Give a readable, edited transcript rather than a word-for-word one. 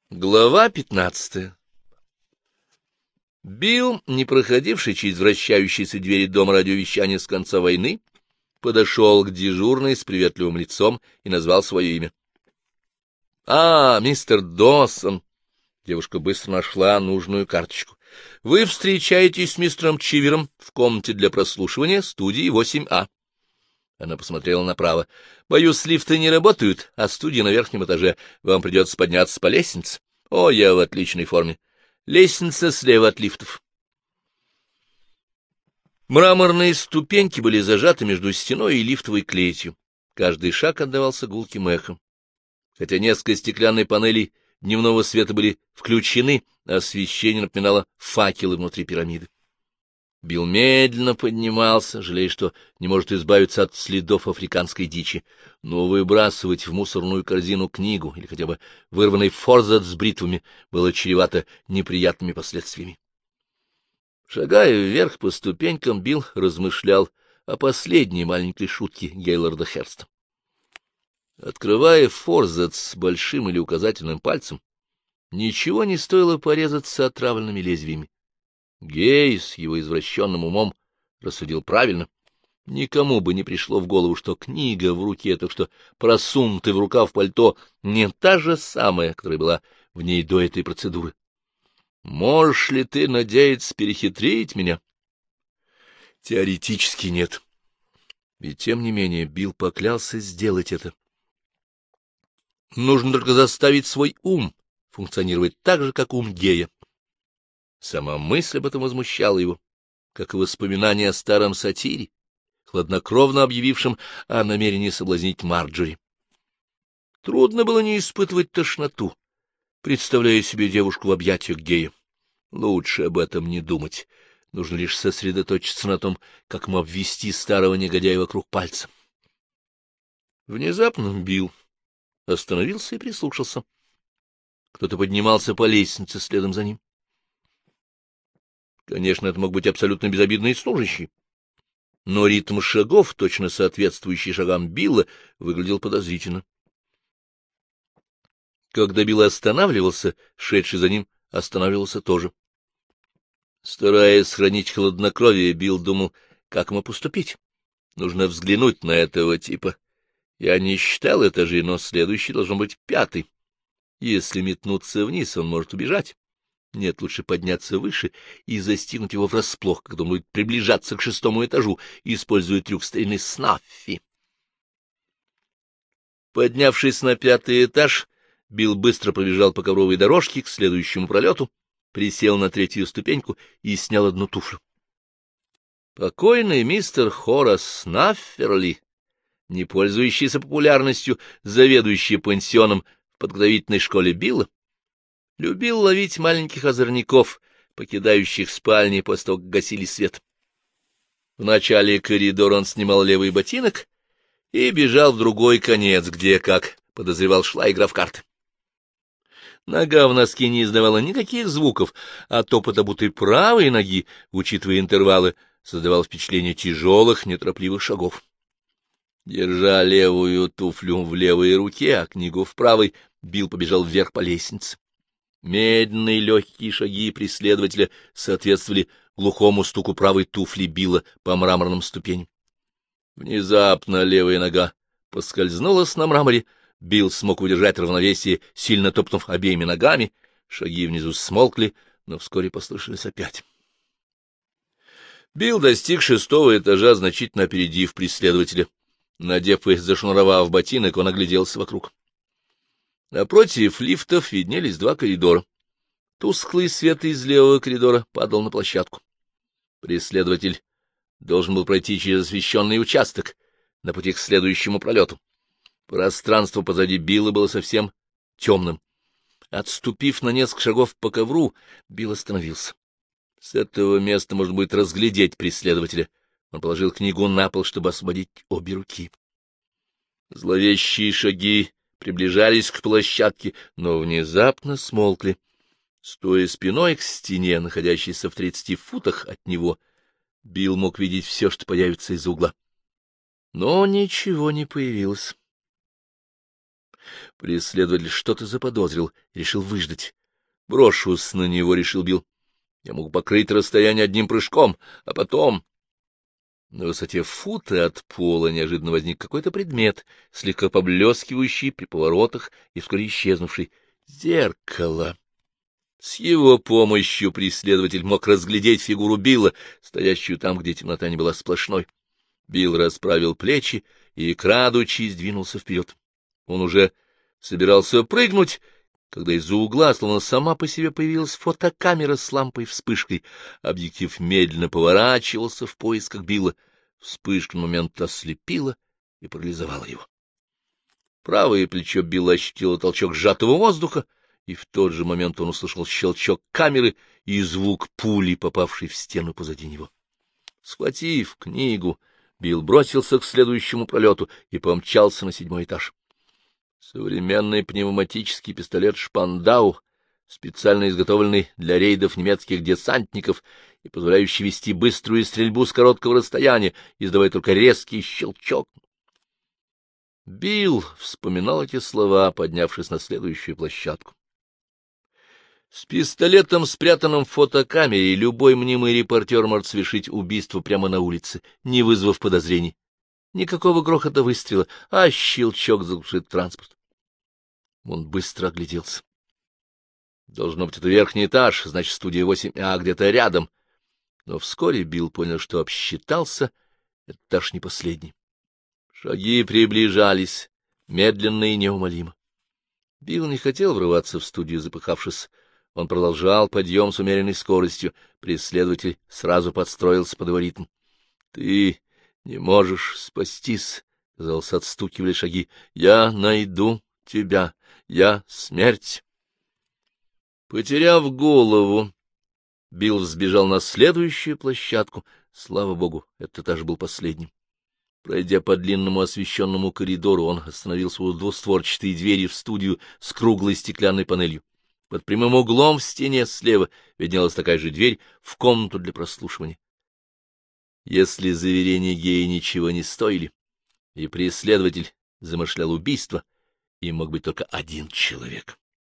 Глава 15. Билл, не проходивший через вращающиеся двери дома радиовещания с конца войны, подошел к дежурной с приветливым лицом и назвал свое имя. — А, мистер Доссон! — девушка быстро нашла нужную карточку. — Вы встречаетесь с мистером Чивером в комнате для прослушивания студии 8А. Она посмотрела направо. — Боюсь, лифты не работают, а студия на верхнем этаже. Вам придется подняться по лестнице. О, я в отличной форме. Лестница слева от лифтов. Мраморные ступеньки были зажаты между стеной и лифтовой клетью. Каждый шаг отдавался гулким эхом. Хотя несколько стеклянной панелей дневного света были включены, освещение напоминало факелы внутри пирамиды. Билл медленно поднимался, жалея, что не может избавиться от следов африканской дичи, но выбрасывать в мусорную корзину книгу или хотя бы вырванный форзац с бритвами было чревато неприятными последствиями. Шагая вверх по ступенькам, Билл размышлял о последней маленькой шутке Гейлорда Херста. Открывая форзац большим или указательным пальцем, ничего не стоило порезаться отравленными лезвиями. Гей с его извращенным умом рассудил правильно. Никому бы не пришло в голову, что книга в руке, так что просунутая в рукав пальто, не та же самая, которая была в ней до этой процедуры. Можешь ли ты надеяться перехитрить меня? Теоретически нет. И тем не менее Билл поклялся сделать это. Нужно только заставить свой ум функционировать так же, как ум Гея. Сама мысль об этом возмущала его, как и воспоминания о старом сатире, хладнокровно объявившем о намерении соблазнить Марджори. Трудно было не испытывать тошноту, представляя себе девушку в объятиях Гея. Лучше об этом не думать, нужно лишь сосредоточиться на том, как ему обвести старого негодяя вокруг пальца. Внезапно Билл остановился и прислушался. Кто-то поднимался по лестнице следом за ним. Конечно, это мог быть абсолютно безобидный служащий, но ритм шагов, точно соответствующий шагам Билла, выглядел подозрительно. Когда Билл останавливался, шедший за ним останавливался тоже. Стараясь сохранить хладнокровие, Билл думал, как ему поступить. Нужно взглянуть на этого типа. Я не считал этажи, но следующий должен быть 5. Если метнуться вниз, он может убежать. Нет, лучше подняться выше и застигнуть его врасплох, когда он будет приближаться к 6-му этажу, используя трюк старины Снаффи. Поднявшись на 5-й этаж, Билл быстро пробежал по ковровой дорожке к следующему пролету, присел на 3-ю ступеньку и снял одну туфлю. Покойный мистер Хорас Снафферли, не пользующийся популярностью, заведующий пансионом в подготовительной школе Билла, любил ловить маленьких озорников, покидающих спальни после того, как гасили свет. В начале коридора он снимал левый ботинок и бежал в другой конец, где, как подозревал, шла игра в карты. Нога в носке не издавала никаких звуков, а топот обутой правой ноги, учитывая интервалы, создавал впечатление тяжелых, неторопливых шагов. Держа левую туфлю в левой руке, а книгу в правой, Билл побежал вверх по лестнице. Медленные легкие шаги преследователя соответствовали глухому стуку правой туфли Билла по мраморным ступеням. Внезапно левая нога поскользнулась на мраморе, Билл смог удержать равновесие, сильно топнув обеими ногами, шаги внизу смолкли, но вскоре послышались опять. Билл достиг 6-го этажа, значительно опередив преследователя. Надев и зашнуровав ботинок, он огляделся вокруг. Напротив лифтов виднелись 2 коридора. Тусклый свет из левого коридора падал на площадку. Преследователь должен был пройти через освещенный участок на пути к следующему пролету. Пространство позади Билла было совсем темным. Отступив на несколько шагов по ковру, Билл остановился. С этого места можно будет разглядеть преследователя. Он положил книгу на пол, чтобы освободить обе руки. Зловещие шаги приближались к площадке, но внезапно смолкли. Стоя спиной к стене, находящейся в 30 футах от него, Билл мог видеть все, что появится из угла. Но ничего не появилось. Преследователь что-то заподозрил и решил выждать. Брошусь на него, — решил Билл. Я могу покрыть расстояние одним прыжком, а потом... На высоте фута от пола неожиданно возник какой-то предмет, слегка поблескивающий при поворотах и вскоре исчезнувший. Зеркало. С его помощью преследователь мог разглядеть фигуру Билла, стоящую там, где темнота не была сплошной. Билл расправил плечи и, крадучись, двинулся вперед. Он уже собирался прыгнуть, когда из-за угла, словно сама по себе, появилась фотокамера с лампой-вспышкой. Объектив медленно поворачивался в поисках Билла. Вспышка на момент ослепила и парализовала его. Правое плечо Билла ощутило толчок сжатого воздуха, и в тот же момент он услышал щелчок камеры и звук пули, попавшей в стену позади него. Схватив книгу, Билл бросился к следующему пролету и помчался на 7-й этаж. Современный пневматический пистолет «Шпандау», специально изготовленный для рейдов немецких десантников и позволяющий вести быструю стрельбу с короткого расстояния, издавая только резкий щелчок. Билл вспоминал эти слова, поднявшись на следующую площадку. С пистолетом, спрятанным в фотокамере, любой мнимый репортер может совершить убийство прямо на улице, не вызвав подозрений. Никакого грохота выстрела, а щелчок заглушит транспорт. Он быстро огляделся. Должно быть, это верхний этаж, значит, студия 8А где-то рядом. Но вскоре Билл понял, что обсчитался, этот этаж не последний. Шаги приближались, медленно и неумолимо. Билл не хотел врываться в студию, запыхавшись. Он продолжал подъем с умеренной скоростью. Преследователь сразу подстроился под его ритм. — Ты не можешь спастись, — казалось, отстукивали шаги. — Я найду тебя. Я смерть. Потеряв голову, Билл взбежал на следующую площадку. Слава богу, этот этаж был последним. Пройдя по длинному освещенному коридору, он остановился у двустворчатой двери в студию с круглой стеклянной панелью. Под прямым углом в стене слева виднелась такая же дверь в комнату для прослушивания. Если заверения гея ничего не стоили, и преследователь замышлял убийство, им мог быть только один человек.